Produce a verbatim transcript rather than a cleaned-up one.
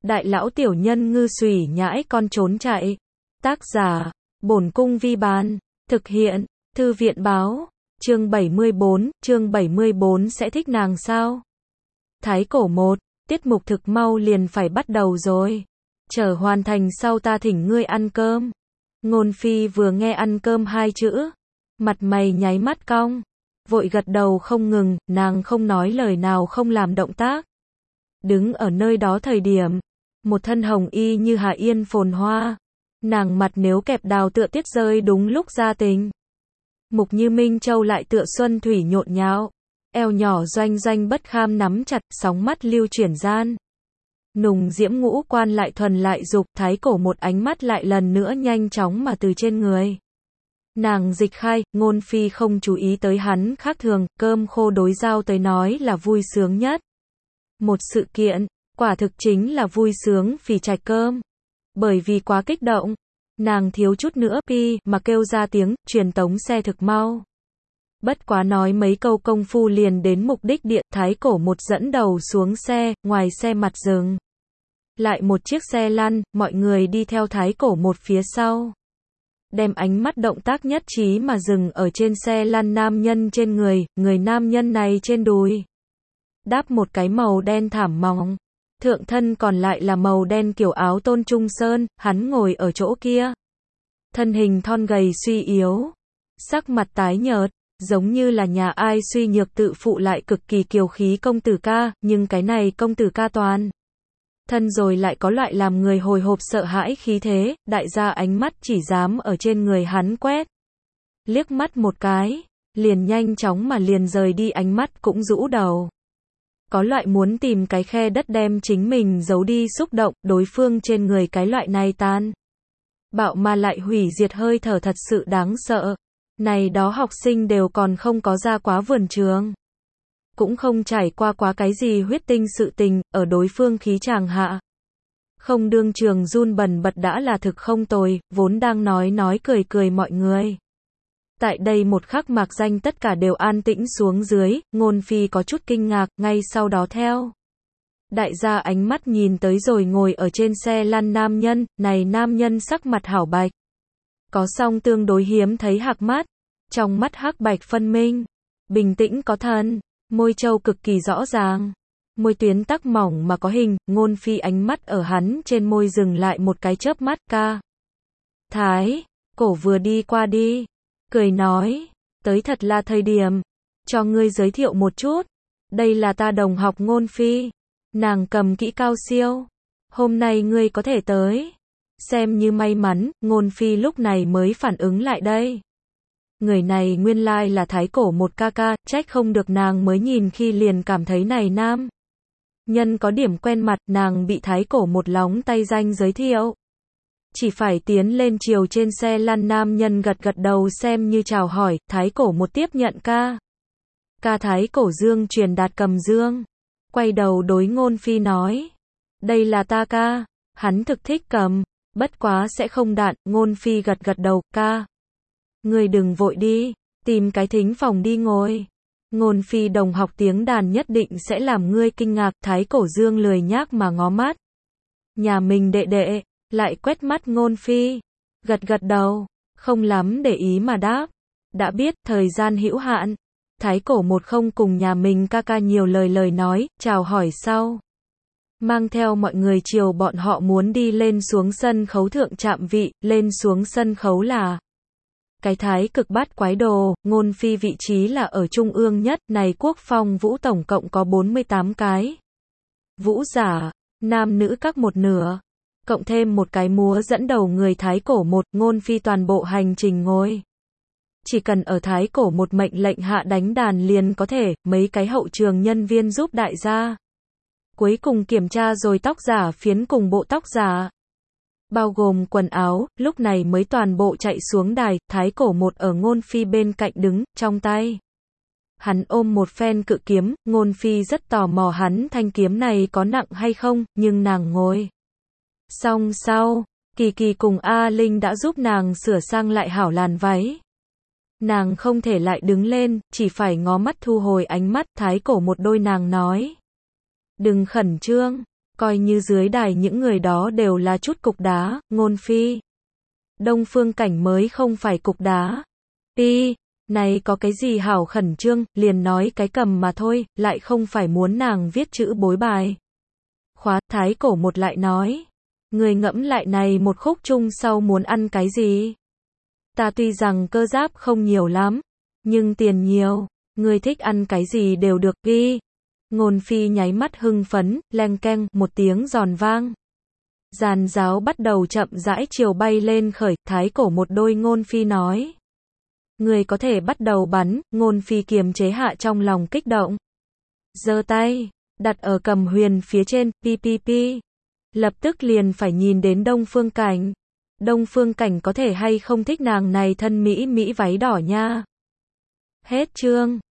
Đại lão tiểu nhân ngư xùy nhãi con trốn chạy. Tác giả, Bổn Cung Vi Bán. Thực hiện, Thư viện Báo. Chương bảy mươi bốn, chương bảy mươi bốn sẽ thích nàng sao? Thái cổ một, tiết mục thực mau liền phải bắt đầu rồi. Chờ hoàn thành sau ta thỉnh ngươi ăn cơm. Ngôn Phi vừa nghe ăn cơm hai chữ, mặt mày nháy mắt cong, vội gật đầu không ngừng, nàng không nói lời nào không làm động tác. Đứng ở nơi đó thời điểm, một thân hồng y như hạ yên phồn hoa, nàng mặt nếu kẹp đào tựa tiết rơi đúng lúc ra tình. Mục như Minh Châu lại tựa xuân thủy nhộn nhạo, eo nhỏ doanh doanh bất kham nắm chặt, sóng mắt lưu chuyển gian. Nùng diễm ngũ quan lại thuần lại dục, thái cổ một ánh mắt lại lần nữa nhanh chóng mà từ trên người. Nàng dịch khai, Ngôn Phi không chú ý tới hắn khác thường, cơm khô đối giao tới nói là vui sướng nhất. Một sự kiện, quả thực chính là vui sướng phì trạch cơm. Bởi vì quá kích động, nàng thiếu chút nữa pi mà kêu ra tiếng, truyền tống xe thực mau. Bất quá nói mấy câu công phu liền đến mục đích địa, thái cổ một dẫn đầu xuống xe, ngoài xe mặt dừng. Lại một chiếc xe lăn, mọi người đi theo thái cổ một phía sau. Đem ánh mắt động tác nhất trí mà dừng ở trên xe lăn nam nhân trên người, người nam nhân này trên đùi. Đáp một cái màu đen thảm mỏng. Thượng thân còn lại là màu đen kiểu áo Tôn Trung Sơn, hắn ngồi ở chỗ kia. Thân hình thon gầy suy yếu. Sắc mặt tái nhợt, giống như là nhà ai suy nhược tự phụ lại cực kỳ kiều khí công tử ca, nhưng cái này công tử ca toàn. Thân rồi lại có loại làm người hồi hộp sợ hãi khí thế, đại gia ánh mắt chỉ dám ở trên người hắn quét. Liếc mắt một cái, liền nhanh chóng mà liền rời đi ánh mắt cũng rũ đầu. Có loại muốn tìm cái khe đất đem chính mình giấu đi xúc động, đối phương trên người cái loại này tan. Bạo mà lại hủy diệt hơi thở thật sự đáng sợ. Này đó học sinh đều còn không có ra quá vườn trường. Cũng không trải qua quá cái gì huyết tinh sự tình, ở đối phương khí tràng hạ. Không đương trường run bần bật đã là thực không tồi, vốn đang nói nói cười cười mọi người. Tại đây một khắc mạc danh tất cả đều an tĩnh xuống dưới, Ngôn Phi có chút kinh ngạc, ngay sau đó theo. Đại gia ánh mắt nhìn tới rồi ngồi ở trên xe lăn nam nhân, này nam nhân sắc mặt hảo bạch. Có song tương đối hiếm thấy hạc mắt, trong mắt hắc bạch phân minh, bình tĩnh có thần, môi trâu cực kỳ rõ ràng. Môi tuyến tắc mỏng mà có hình, Ngôn Phi ánh mắt ở hắn trên môi dừng lại một cái chớp mắt ca. Thái, cổ vừa đi qua đi. Cười nói, tới thật là thời điểm, cho ngươi giới thiệu một chút, đây là ta đồng học Ngôn Phi, nàng cầm kỹ cao siêu, hôm nay ngươi có thể tới, xem như may mắn, Ngôn Phi lúc này mới phản ứng lại đây. Người này nguyên lai là thái cổ một ca ca, trách không được nàng mới nhìn khi liền cảm thấy này nam. Nhân có điểm quen mặt, nàng bị thái cổ một lóng tay danh giới thiệu. Chỉ phải tiến lên chiều trên xe lăn nam nhân gật gật đầu xem như chào hỏi, thái cổ một tiếp nhận ca. Ca thái cổ dương truyền đạt cầm dương. Quay đầu đối Ngôn Phi nói. Đây là ta ca, hắn thực thích cầm, bất quá sẽ không đạn, Ngôn Phi gật gật đầu, ca. Ngươi đừng vội đi, tìm cái thính phòng đi ngồi. Ngôn Phi đồng học tiếng đàn nhất định sẽ làm ngươi kinh ngạc, thái cổ dương lười nhác mà ngó mắt. Nhà mình đệ đệ. Lại quét mắt Ngôn Phi, gật gật đầu, không lắm để ý mà đáp. Đã biết, thời gian hữu hạn. Thái cổ một không cùng nhà mình ca ca nhiều lời lời nói, chào hỏi sau. Mang theo mọi người chiều bọn họ muốn đi lên xuống sân khấu thượng chạm vị, lên xuống sân khấu là. Cái thái cực bát quái đồ, Ngôn Phi vị trí là ở trung ương nhất, này quốc phong vũ tổng cộng có bốn mươi tám cái. Vũ giả, nam nữ các một nửa. Cộng thêm một cái múa dẫn đầu người thái cổ một, Ngôn Phi toàn bộ hành trình ngồi. Chỉ cần ở thái cổ một mệnh lệnh hạ đánh đàn liền có thể, mấy cái hậu trường nhân viên giúp đại gia. Cuối cùng kiểm tra rồi tóc giả phiến cùng bộ tóc giả. Bao gồm quần áo, lúc này mới toàn bộ chạy xuống đài, thái cổ một ở Ngôn Phi bên cạnh đứng, trong tay. Hắn ôm một phen cự kiếm, Ngôn Phi rất tò mò hắn thanh kiếm này có nặng hay không, nhưng nàng ngồi. Xong sau, Kỳ Kỳ cùng A Linh đã giúp nàng sửa sang lại hảo làn váy. Nàng không thể lại đứng lên, chỉ phải ngó mắt thu hồi ánh mắt, thái cổ một đôi nàng nói. Đừng khẩn trương, coi như dưới đài những người đó đều là chút cục đá, Ngôn Phi. Đông Phương Cảnh mới không phải cục đá. Pi, này có cái gì hảo khẩn trương, liền nói cái cầm mà thôi, lại không phải muốn nàng viết chữ bối bài. Khóa, Thái Cổ một lại nói. Người ngẫm lại này một khúc chung sau muốn ăn cái gì? Ta tuy rằng cơ giáp không nhiều lắm, nhưng tiền nhiều, người thích ăn cái gì đều được, ghi. Ngôn Phi nháy mắt hưng phấn, leng keng, một tiếng giòn vang. Giàn giáo bắt đầu chậm rãi chiều bay lên khởi, Thái Cổ một đôi Ngôn Phi nói. Người có thể bắt đầu bắn, Ngôn Phi kiềm chế hạ trong lòng kích động. Giơ tay, đặt ở cầm huyền phía trên, pi pi pi. Lập tức liền phải nhìn đến Đông Phương Cảnh. Đông Phương Cảnh có thể hay không thích nàng này thân mỹ mỹ váy đỏ nha. Hết chương.